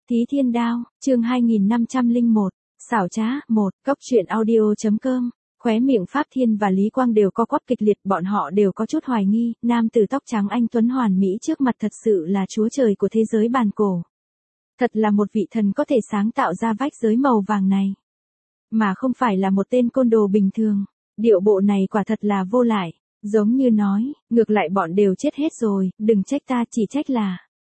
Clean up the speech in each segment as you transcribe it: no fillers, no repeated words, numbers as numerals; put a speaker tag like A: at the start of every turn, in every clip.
A: Thí Thiên Đao, chương 2501, xảo trá, 1, Cốc truyện audio.com. Khóe miệng Pháp Thiên và Lý Quang đều co quắp kịch liệt, bọn họ đều có chút hoài nghi, nam tử tóc trắng anh tuấn hoàn mỹ trước mặt thật sự là chúa trời của thế giới bàn cổ. Thật là một vị thần có thể sáng tạo ra vách giới màu vàng này. Mà không phải là một tên côn đồ bình thường, điệu bộ này quả thật là vô lại, giống như nói, ngược lại bọn đều chết hết rồi, đừng trách ta, chỉ trách là.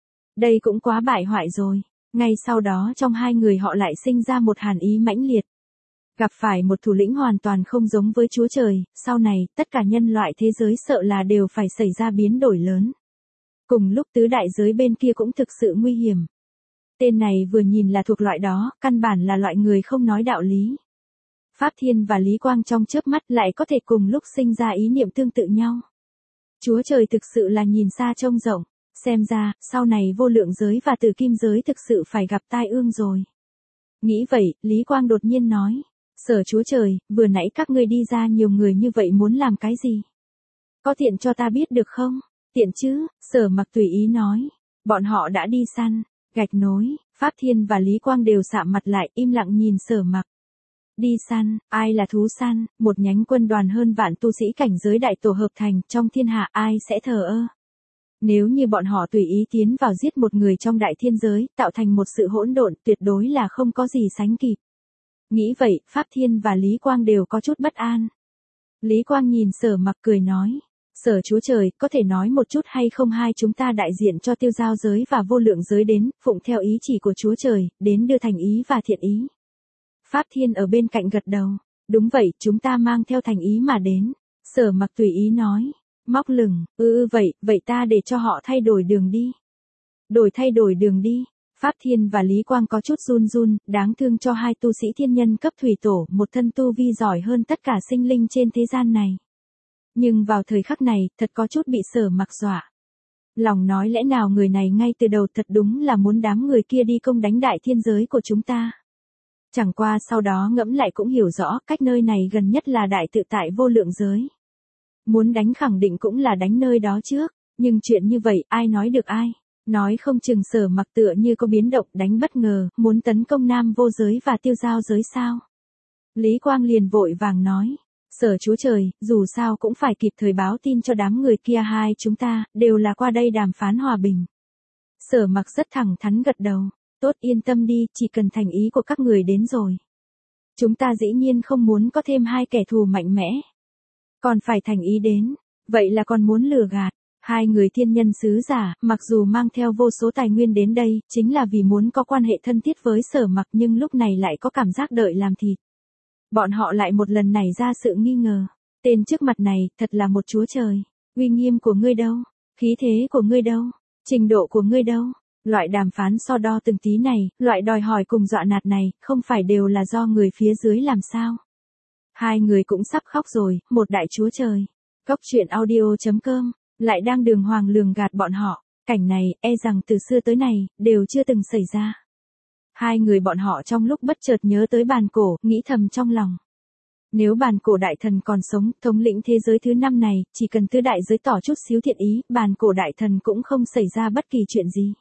A: Đây cũng quá bại hoại rồi. Ngay sau đó trong hai người họ lại sinh ra một hàn ý mãnh liệt. Gặp phải một thủ lĩnh hoàn toàn không giống với chúa trời, sau này, tất cả nhân loại thế giới sợ là đều phải xảy ra biến đổi lớn. Cùng lúc tứ đại giới bên kia cũng thực sự nguy hiểm. Tên này vừa nhìn là thuộc loại đó, căn bản là loại người không nói đạo lý. Pháp Thiên và Lý Quang trong chớp mắt lại có thể cùng lúc sinh ra ý niệm tương tự nhau. Chúa trời thực sự là nhìn xa trông rộng. Xem ra, sau này vô lượng giới và tử kim giới thực sự phải gặp tai ương rồi. Nghĩ vậy, Lý Quang đột nhiên nói. Sở chúa trời, vừa nãy các ngươi đi ra nhiều người như vậy muốn làm cái gì? Có tiện cho ta biết được không? Tiện chứ, Sở Mặc tùy ý nói. Bọn họ đã đi săn, gạch nối, Pháp Thiên và Lý Quang đều sạm mặt lại im lặng nhìn Sở Mặc. Đi săn, ai là thú săn, một nhánh quân đoàn hơn vạn tu sĩ cảnh giới đại tổ hợp thành, trong thiên hạ ai sẽ thờ ơ? Nếu như bọn họ tùy ý tiến vào giết một người trong đại thiên giới, tạo thành một sự hỗn độn, tuyệt đối là không có gì sánh kịp. Nghĩ vậy, Pháp Thiên và Lý Quang đều có chút bất an. Lý Quang nhìn Sở Mặc cười nói, Sở chúa trời, có thể nói một chút hay không, hai chúng ta đại diện cho tiêu giao giới và vô lượng giới đến, phụng theo ý chỉ của chúa trời, đến đưa thành ý và thiện ý. Pháp Thiên ở bên cạnh gật đầu, đúng vậy, chúng ta mang theo thành ý mà đến. Sở Mặc tùy ý nói. Móc lửng, vậy ta để cho họ thay đổi đường đi. Thay đổi đường đi. Pháp Thiên và Lý Quang có chút run run, đáng thương cho hai tu sĩ thiên nhân cấp thủy tổ, một thân tu vi giỏi hơn tất cả sinh linh trên thế gian này. Nhưng vào thời khắc này, thật có chút bị Sở Mặc dọa. Lòng nói lẽ nào người này ngay từ đầu thật đúng là muốn đám người kia đi công đánh đại thiên giới của chúng ta. Chẳng qua sau đó ngẫm lại cũng hiểu rõ, cách nơi này gần nhất là đại tự tại vô lượng giới. Muốn đánh khẳng định cũng là đánh nơi đó trước, nhưng chuyện như vậy ai nói được ai, nói không chừng Sở Mặc tựa như có biến động đánh bất ngờ, muốn tấn công nam vô giới và tiêu giao giới sao. Lý Quang liền vội vàng nói, Sở chúa trời, dù sao cũng phải kịp thời báo tin cho đám người kia, hai chúng ta, đều là qua đây đàm phán hòa bình. Sở Mặc rất thẳng thắn gật đầu, tốt yên tâm đi, chỉ cần thành ý của các người đến rồi. Chúng ta dĩ nhiên không muốn có thêm hai kẻ thù mạnh mẽ. Còn phải thành ý đến, vậy là còn muốn lừa gạt. Hai người thiên nhân sứ giả, mặc dù mang theo vô số tài nguyên đến đây, chính là vì muốn có quan hệ thân thiết với Sở Mặc, nhưng lúc này lại có cảm giác đợi làm thịt. Bọn họ lại một lần nảy ra sự nghi ngờ. Tên trước mặt này, thật là một chúa trời. Uy nghiêm của ngươi đâu? Khí thế của ngươi đâu? Trình độ của ngươi đâu? Loại đàm phán so đo từng tí này, loại đòi hỏi cùng dọa nạt này, không phải đều là do người phía dưới làm sao? Hai người cũng sắp khóc rồi, một đại chúa trời. Cốc truyện audio.com, lại đang đường hoàng lường gạt bọn họ. Cảnh này, e rằng từ xưa tới nay, đều chưa từng xảy ra. Hai người bọn họ trong lúc bất chợt nhớ tới bàn cổ, nghĩ thầm trong lòng. Nếu bàn cổ đại thần còn sống, thống lĩnh thế giới thứ 5 này, chỉ cần tứ đại giới tỏ chút xíu thiện ý, bàn cổ đại thần cũng không xảy ra bất kỳ chuyện gì.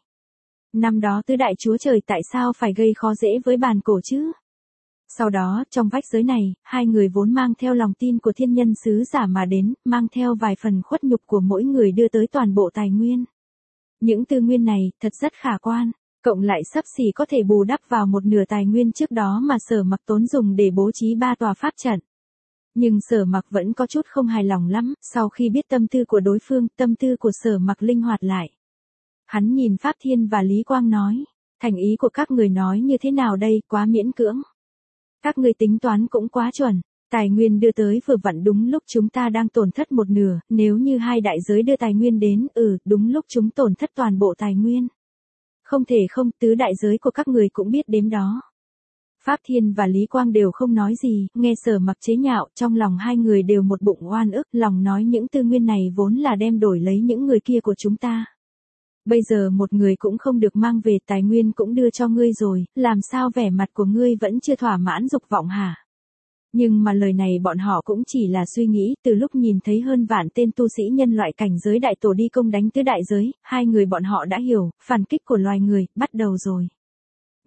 A: Năm đó tứ đại chúa trời tại sao phải gây khó dễ với bàn cổ chứ? Sau đó, trong vách giới này, hai người vốn mang theo lòng tin của thiên nhân sứ giả mà đến, mang theo vài phần khuất nhục của mỗi người đưa tới toàn bộ tài nguyên. Những tư nguyên này, thật rất khả quan, cộng lại xấp xỉ có thể bù đắp vào một nửa tài nguyên trước đó mà Sở Mặc tốn dùng để bố trí 3 tòa pháp trận. Nhưng Sở Mặc vẫn có chút không hài lòng lắm, sau khi biết tâm tư của đối phương, tâm tư của Sở Mặc linh hoạt lại. Hắn nhìn Pháp Thiên và Lý Quang nói, thành ý của các người nói như thế nào đây, quá miễn cưỡng. Các ngươi tính toán cũng quá chuẩn, tài nguyên đưa tới vừa vặn đúng lúc chúng ta đang tổn thất một nửa, nếu như hai đại giới đưa tài nguyên đến, đúng lúc chúng tổn thất toàn bộ tài nguyên. Không thể không, tứ đại giới của các người cũng biết đếm đó. Pháp Thiên và Lý Quang đều không nói gì, nghe Sở Mặc chế nhạo, trong lòng hai người đều một bụng oan ức, lòng nói những tư nguyên này vốn là đem đổi lấy những người kia của chúng ta. Bây giờ một người cũng không được mang về, tài nguyên cũng đưa cho ngươi rồi, làm sao vẻ mặt của ngươi vẫn chưa thỏa mãn dục vọng hả? Nhưng mà lời này bọn họ cũng chỉ là suy nghĩ, từ lúc nhìn thấy hơn vạn tên tu sĩ nhân loại cảnh giới đại tổ đi công đánh tứ đại giới, hai người bọn họ đã hiểu, phản kích của loài người, bắt đầu rồi.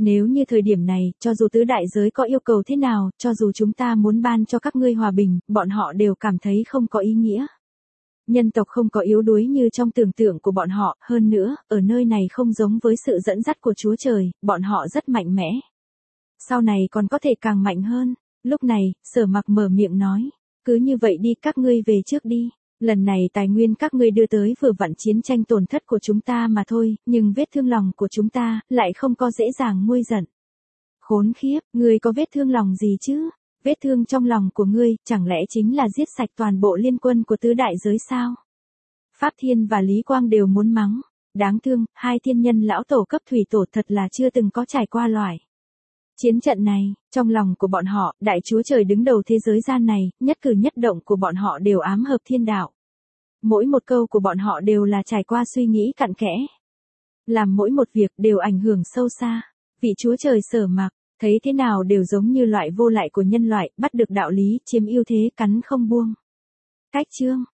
A: Nếu như thời điểm này, cho dù tứ đại giới có yêu cầu thế nào, cho dù chúng ta muốn ban cho các ngươi hòa bình, bọn họ đều cảm thấy không có ý nghĩa. Nhân tộc không có yếu đuối như trong tưởng tượng của bọn họ, hơn nữa, ở nơi này không giống với sự dẫn dắt của Chúa Trời, bọn họ rất mạnh mẽ. Sau này còn có thể càng mạnh hơn. Lúc này, Sở Mặc mở miệng nói, cứ như vậy đi, các ngươi về trước đi. Lần này tài nguyên các ngươi đưa tới vừa vặn chiến tranh tổn thất của chúng ta mà thôi, nhưng vết thương lòng của chúng ta lại không có dễ dàng nguôi giận. Khốn khiếp, ngươi có vết thương lòng gì chứ? Vết thương trong lòng của ngươi, chẳng lẽ chính là giết sạch toàn bộ liên quân của tứ đại giới sao? Pháp Thiên và Lý Quang đều muốn mắng. Đáng thương, hai thiên nhân lão tổ cấp thủy tổ thật là chưa từng có trải qua loại chiến trận này. Trong lòng của bọn họ, đại chúa trời đứng đầu thế giới gian này, nhất cử nhất động của bọn họ đều ám hợp thiên đạo. Mỗi một câu của bọn họ đều là trải qua suy nghĩ cặn kẽ. Làm mỗi một việc đều ảnh hưởng sâu xa. Vị chúa trời Sở Mặc, thấy thế nào đều giống như loại vô lại của nhân loại, bắt được đạo lý, chiếm ưu thế, cắn không buông. Cách chương